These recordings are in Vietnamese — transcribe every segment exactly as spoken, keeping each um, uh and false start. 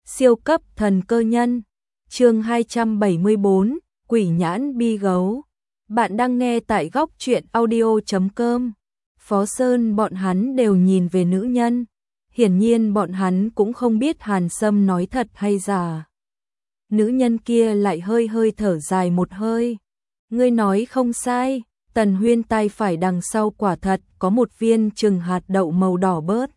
Siêu cấp thần cơ nhân. Chương hai trăm bảy mươi bốn, Quỷ nhãn bi gấu. Bạn đang nghe tại góc truyện audio chấm com. Phó Sơn bọn hắn đều nhìn về nữ nhân. Hiển nhiên bọn hắn cũng không biết Hàn Sâm nói thật hay giả. Nữ nhân kia lại hơi hơi thở dài một hơi. Ngươi nói không sai, Tần Huyên tay phải đằng sau quả thật có một viên chừng hạt đậu màu đỏ bớt.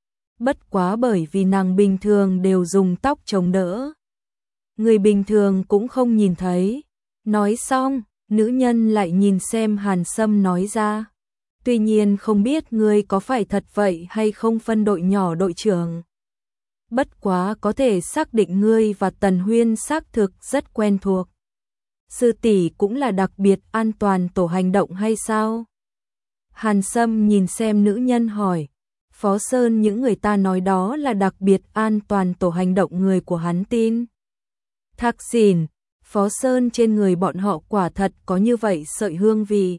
Bất quá bởi vì nàng bình thường đều dùng tóc chống đỡ. Người bình thường cũng không nhìn thấy. Nói xong, nữ nhân lại nhìn xem Hàn Sâm nói ra. Tuy nhiên không biết ngươi có phải thật vậy hay không phân đội nhỏ đội trưởng. Bất quá có thể xác định ngươi và Tần Huyên xác thực rất quen thuộc. Sư tỷ cũng là đặc biệt an toàn tổ hành động hay sao? Hàn Sâm nhìn xem nữ nhân hỏi. Phó Sơn những người ta nói đó là đặc biệt an toàn tổ hành động người của hắn tin. Thạc xỉn, Phó Sơn trên người bọn họ quả thật có như vậy sợi hương vị.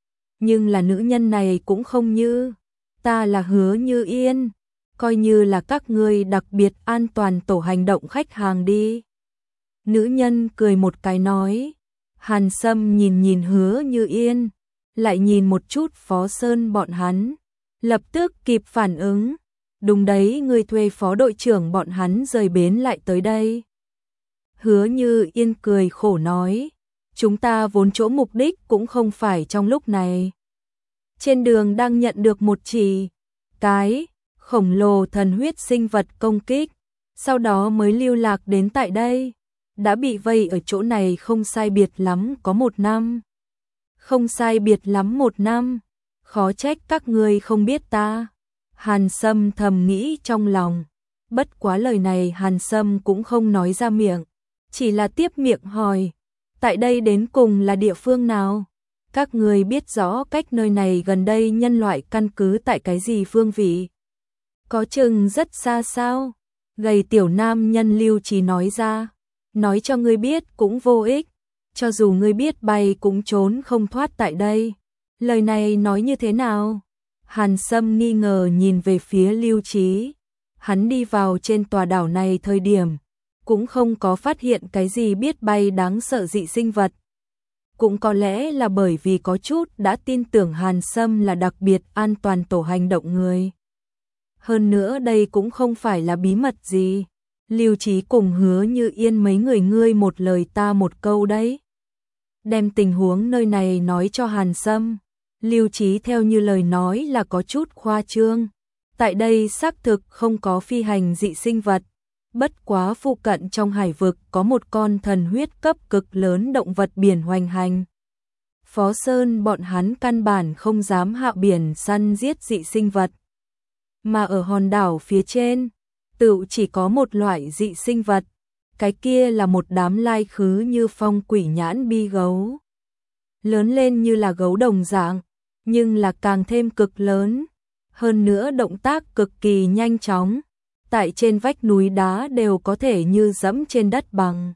Nhưng là nữ nhân này cũng không như. Ta là Hứa Như Yên. Coi như là các ngươi đặc biệt an toàn tổ hành động khách hàng đi. Nữ nhân cười một cái nói. Hàn Sâm nhìn nhìn Hứa Như Yên. Lại nhìn một chút Phó Sơn bọn hắn. Lập tức kịp phản ứng. Đúng đấy, người thuê phó đội trưởng bọn hắn rời bến lại tới đây. Hứa Như Yên cười khổ nói. Chúng ta vốn chỗ mục đích cũng không phải trong lúc này. Trên đường đang nhận được một chỉ cái khổng lồ thần huyết sinh vật công kích. Sau đó mới lưu lạc đến tại đây. Đã bị vây ở chỗ này không sai biệt lắm có một năm. Không sai biệt lắm một năm. Khó trách các ngươi không biết ta. Hàn Sâm thầm nghĩ trong lòng. Bất quá lời này Hàn Sâm cũng không nói ra miệng. Chỉ là tiếp miệng hỏi. Tại đây đến cùng là địa phương nào? Các ngươi biết rõ cách nơi này gần đây nhân loại căn cứ tại cái gì phương vị? Có chừng rất xa sao? Gầy tiểu nam nhân Lưu Trí nói ra. Nói cho ngươi biết cũng vô ích. Cho dù ngươi biết bay cũng trốn không thoát tại đây. Lời này nói như thế nào? Hàn Sâm nghi ngờ nhìn về phía Lưu Trí. Hắn đi vào trên tòa đảo này thời điểm, cũng không có phát hiện cái gì biết bay đáng sợ dị sinh vật. Cũng có lẽ là bởi vì có chút đã tin tưởng Hàn Sâm là đặc biệt an toàn tổ hành động người. Hơn nữa đây cũng không phải là bí mật gì. Lưu Trí cùng Hứa Như Yên mấy người ngươi một lời ta một câu đấy. Đem tình huống nơi này nói cho Hàn Sâm. Lưu Trí theo như lời nói là có chút khoa trương. Tại đây xác thực không có phi hành dị sinh vật. Bất quá phụ cận trong hải vực có một con thần huyết cấp cực lớn động vật biển hoành hành. Phó Sơn bọn hắn căn bản không dám hạ biển săn giết dị sinh vật. Mà ở hòn đảo phía trên, tự chỉ có một loại dị sinh vật. Cái kia là một đám lai khứ như phong quỷ nhãn bi gấu. Lớn lên như là gấu đồng dạng, nhưng là càng thêm cực lớn. Hơn nữa động tác cực kỳ nhanh chóng. Tại trên vách núi đá đều có thể như dẫm trên đất bằng.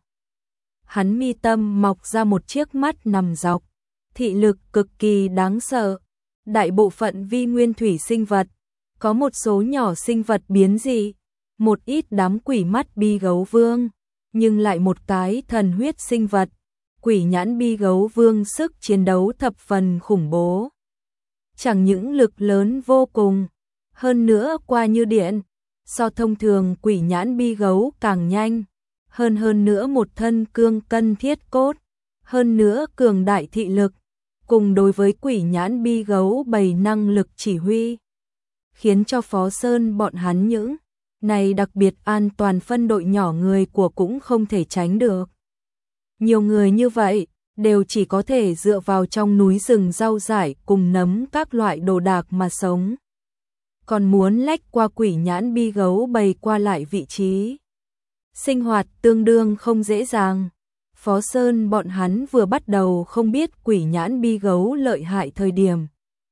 Hắn mi tâm mọc ra một chiếc mắt nằm dọc. Thị lực cực kỳ đáng sợ. Đại bộ phận vi nguyên thủy sinh vật. Có một số nhỏ sinh vật biến dị. Một ít đám quỷ mắt bi gấu vương. Nhưng lại một cái thần huyết sinh vật. Quỷ nhãn bi gấu vương sức chiến đấu thập phần khủng bố. Chẳng những lực lớn vô cùng. Hơn nữa qua như điện. So thông thường quỷ nhãn bi gấu càng nhanh. Hơn hơn nữa một thân cương cân thiết cốt. Hơn nữa cường đại thị lực. Cùng đối với quỷ nhãn bi gấu bày năng lực chỉ huy. Khiến cho Phó Sơn bọn hắn những này đặc biệt an toàn phân đội nhỏ người của cũng không thể tránh được. Nhiều người như vậy, đều chỉ có thể dựa vào trong núi rừng rau dại cùng nấm các loại đồ đạc mà sống. Còn muốn lách qua quỷ nhãn bi gấu bày qua lại vị trí. Sinh hoạt tương đương không dễ dàng. Phó Sơn bọn hắn vừa bắt đầu không biết quỷ nhãn bi gấu lợi hại thời điểm.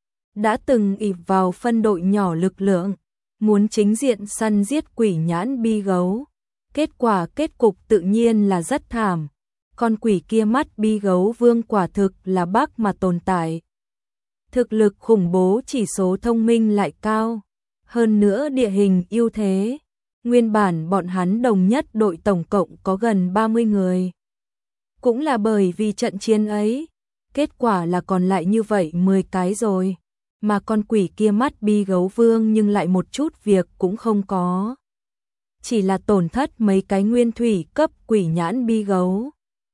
Đã từng ỷ vào phân đội nhỏ lực lượng. Muốn chính diện săn giết quỷ nhãn bi gấu. Kết quả kết cục tự nhiên là rất thảm. Con quỷ kia mắt bi gấu vương quả thực là bác mà tồn tại. Thực lực khủng bố, chỉ số thông minh lại cao. Hơn nữa địa hình ưu thế. Nguyên bản bọn hắn đồng nhất đội tổng cộng có gần ba mươi người. Cũng là bởi vì trận chiến ấy, kết quả là còn lại như vậy mười cái rồi, mà con quỷ kia mắt bi gấu vương nhưng lại một chút việc cũng không có. Chỉ là tổn thất mấy cái nguyên thủy cấp quỷ nhãn bi gấu.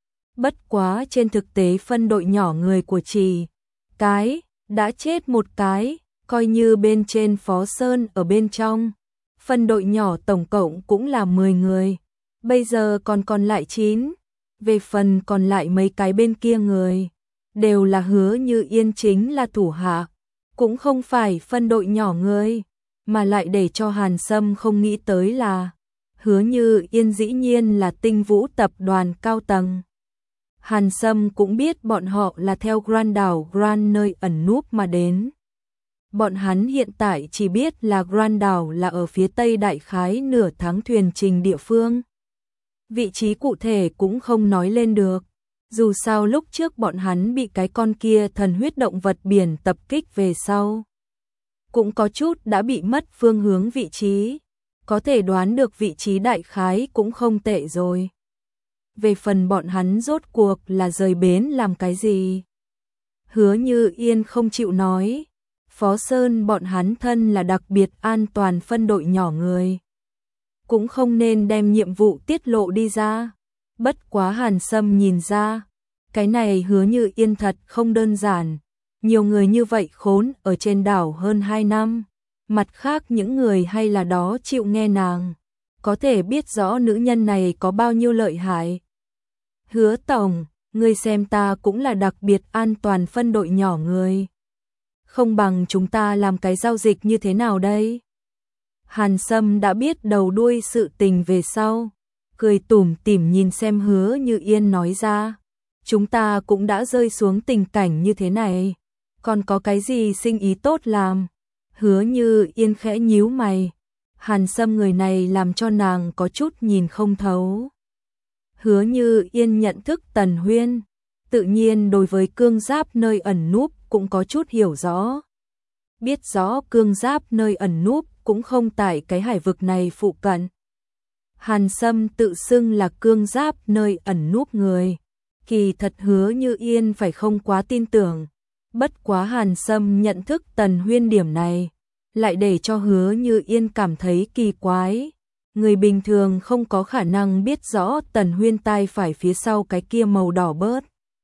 Bất quá trên thực tế phân đội nhỏ người của Trì cái đã chết một cái, coi như bên trên Phó Sơn ở bên trong. Phân đội nhỏ tổng cộng cũng là mười người, bây giờ còn còn lại chín. Về phần còn lại mấy cái bên kia người, đều là Hứa Như Yên chính là thủ hạ, cũng không phải phân đội nhỏ người, mà lại để cho Hàn Sâm không nghĩ tới là Hứa Như Yên dĩ nhiên là Tinh Vũ tập đoàn cao tầng. Hàn Sâm cũng biết bọn họ là theo Grand đảo Grand nơi ẩn núp mà đến. Bọn hắn hiện tại chỉ biết là Grand đảo là ở phía tây đại khái nửa tháng thuyền trình địa phương. Vị trí cụ thể cũng không nói lên được. Dù sao lúc trước bọn hắn bị cái con kia thần huyết động vật biển tập kích về sau, cũng có chút đã bị mất phương hướng vị trí. Có thể đoán được vị trí đại khái cũng không tệ rồi. Về phần bọn hắn rốt cuộc là rời bến làm cái gì? Hứa Như Yên không chịu nói. Phó Sơn bọn hắn thân là đặc biệt an toàn phân đội nhỏ người, cũng không nên đem nhiệm vụ tiết lộ đi ra. Bất quá Hàn Sâm nhìn ra, cái này Hứa Như Yên thật không đơn giản. Nhiều người như vậy khốn ở trên đảo hơn hai năm. Mặt khác những người hay là đó chịu nghe nàng, có thể biết rõ nữ nhân này có bao nhiêu lợi hại. Hứa tổng, ngươi xem ta cũng là đặc biệt an toàn phân đội nhỏ người. Không bằng chúng ta làm cái giao dịch như thế nào đây? Hàn Sâm đã biết đầu đuôi sự tình về sau, cười tủm tỉm nhìn xem Hứa Như Yên nói ra. Chúng ta cũng đã rơi xuống tình cảnh như thế này, còn có cái gì sinh ý tốt làm? Hứa Như Yên khẽ nhíu mày. Hàn Sâm người này làm cho nàng có chút nhìn không thấu. Hứa Như Yên nhận thức Tần Huyên, tự nhiên đối với cương giáp nơi ẩn núp cũng có chút hiểu rõ. Biết rõ cương giáp nơi ẩn núp cũng không tại cái hải vực này phụ cận. Hàn Sâm tự xưng là cương giáp nơi ẩn núp người, kỳ thật Hứa Như Yên phải không quá tin tưởng. Bất quá Hàn Sâm nhận thức Tần Huyên điểm này, lại để cho Hứa Như Yên cảm thấy kỳ quái. Người bình thường không có khả năng biết rõ Tần Huyên tai phải phía sau cái kia màu đỏ bớt.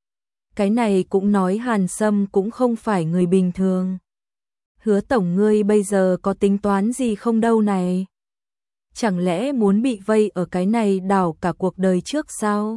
Cái này cũng nói Hàn Sâm cũng không phải người bình thường. Hứa tổng ngươi bây giờ có tính toán gì không đâu này? Chẳng lẽ muốn bị vây ở cái này đảo cả cuộc đời trước sao?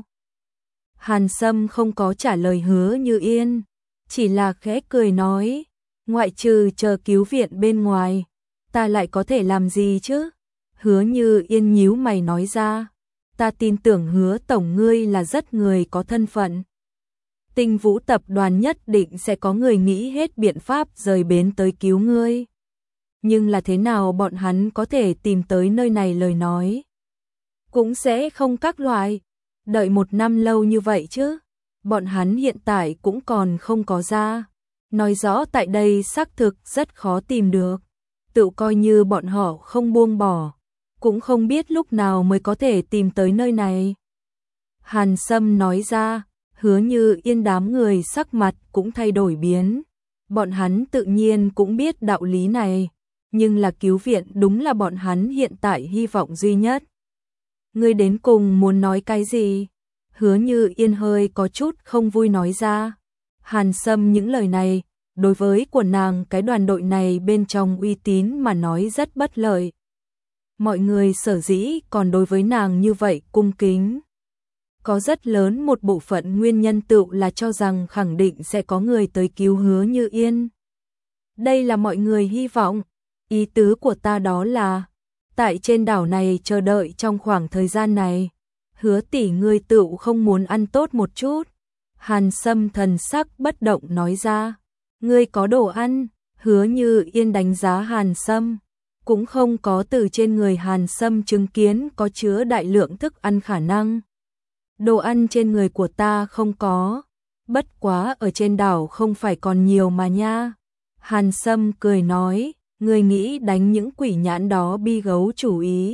Hàn Sâm không có trả lời Hứa Như Yên, chỉ là khẽ cười nói, ngoại trừ chờ cứu viện bên ngoài, ta lại có thể làm gì chứ? Hứa Như Yên nhíu mày nói ra, ta tin tưởng Hứa tổng ngươi là rất người có thân phận. Tinh Vũ tập đoàn nhất định sẽ có người nghĩ hết biện pháp rời bến tới cứu ngươi. Nhưng là thế nào bọn hắn có thể tìm tới nơi này lời nói? Cũng sẽ không các loại, đợi một năm lâu như vậy chứ. Bọn hắn hiện tại cũng còn không có ra. Nói rõ tại đây xác thực rất khó tìm được. Tự coi như bọn họ không buông bỏ, cũng không biết lúc nào mới có thể tìm tới nơi này. Hàn Sâm nói ra. Hứa Như Yên đám người sắc mặt cũng thay đổi biến. Bọn hắn tự nhiên cũng biết đạo lý này, nhưng là cứu viện đúng là bọn hắn hiện tại hy vọng duy nhất. Ngươi đến cùng muốn nói cái gì? Hứa Như Yên hơi có chút không vui nói ra. Hàn Sâm những lời này, đối với của nàng cái đoàn đội này bên trong uy tín mà nói rất bất lợi. Mọi người sở dĩ còn đối với nàng như vậy cung kính. Có rất lớn một bộ phận nguyên nhân tựu là cho rằng khẳng định sẽ có người tới cứu Hứa Như Yên. Đây là mọi người hy vọng. Ý tứ của ta đó là, tại trên đảo này chờ đợi trong khoảng thời gian này, Hứa tỷ ngươi tựu không muốn ăn tốt một chút. Hàn Sâm thần sắc bất động nói ra, ngươi có đồ ăn? Hứa Như Yên đánh giá Hàn Sâm, cũng không có từ trên người Hàn Sâm chứng kiến có chứa đại lượng thức ăn khả năng. Đồ ăn trên người của ta không có, bất quá ở trên đảo không phải còn nhiều mà nha. Hàn Sâm cười nói, ngươi nghĩ đánh những quỷ nhãn đó bi gấu chủ ý,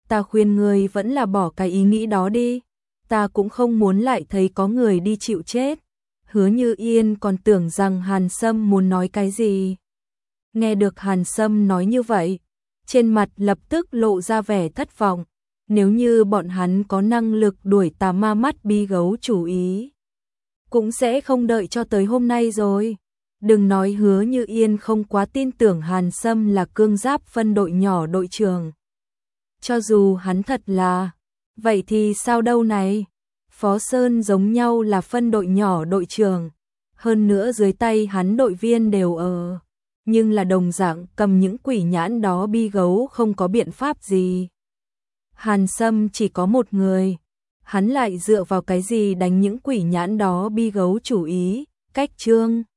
ta khuyên ngươi vẫn là bỏ cái ý nghĩ đó đi, ta cũng không muốn lại thấy có người đi chịu chết. Hứa Như Yên còn tưởng rằng Hàn Sâm muốn nói cái gì. Nghe được Hàn Sâm nói như vậy, trên mặt lập tức lộ ra vẻ thất vọng. Nếu như bọn hắn có năng lực đuổi tà ma mắt bi gấu chủ ý, cũng sẽ không đợi cho tới hôm nay rồi. Đừng nói Hứa Như Yên không quá tin tưởng Hàn Sâm là cương giáp phân đội nhỏ đội trưởng. Cho dù hắn thật là, vậy thì sao đâu này? Phó Sơn giống nhau là phân đội nhỏ đội trưởng, hơn nữa dưới tay hắn đội viên đều ở, nhưng là đồng dạng cầm những quỷ nhãn đó bi gấu không có biện pháp gì. Hàn Sâm chỉ có một người, hắn lại dựa vào cái gì đánh những quỷ nhãn đó bi gấu chủ ý, cách Trương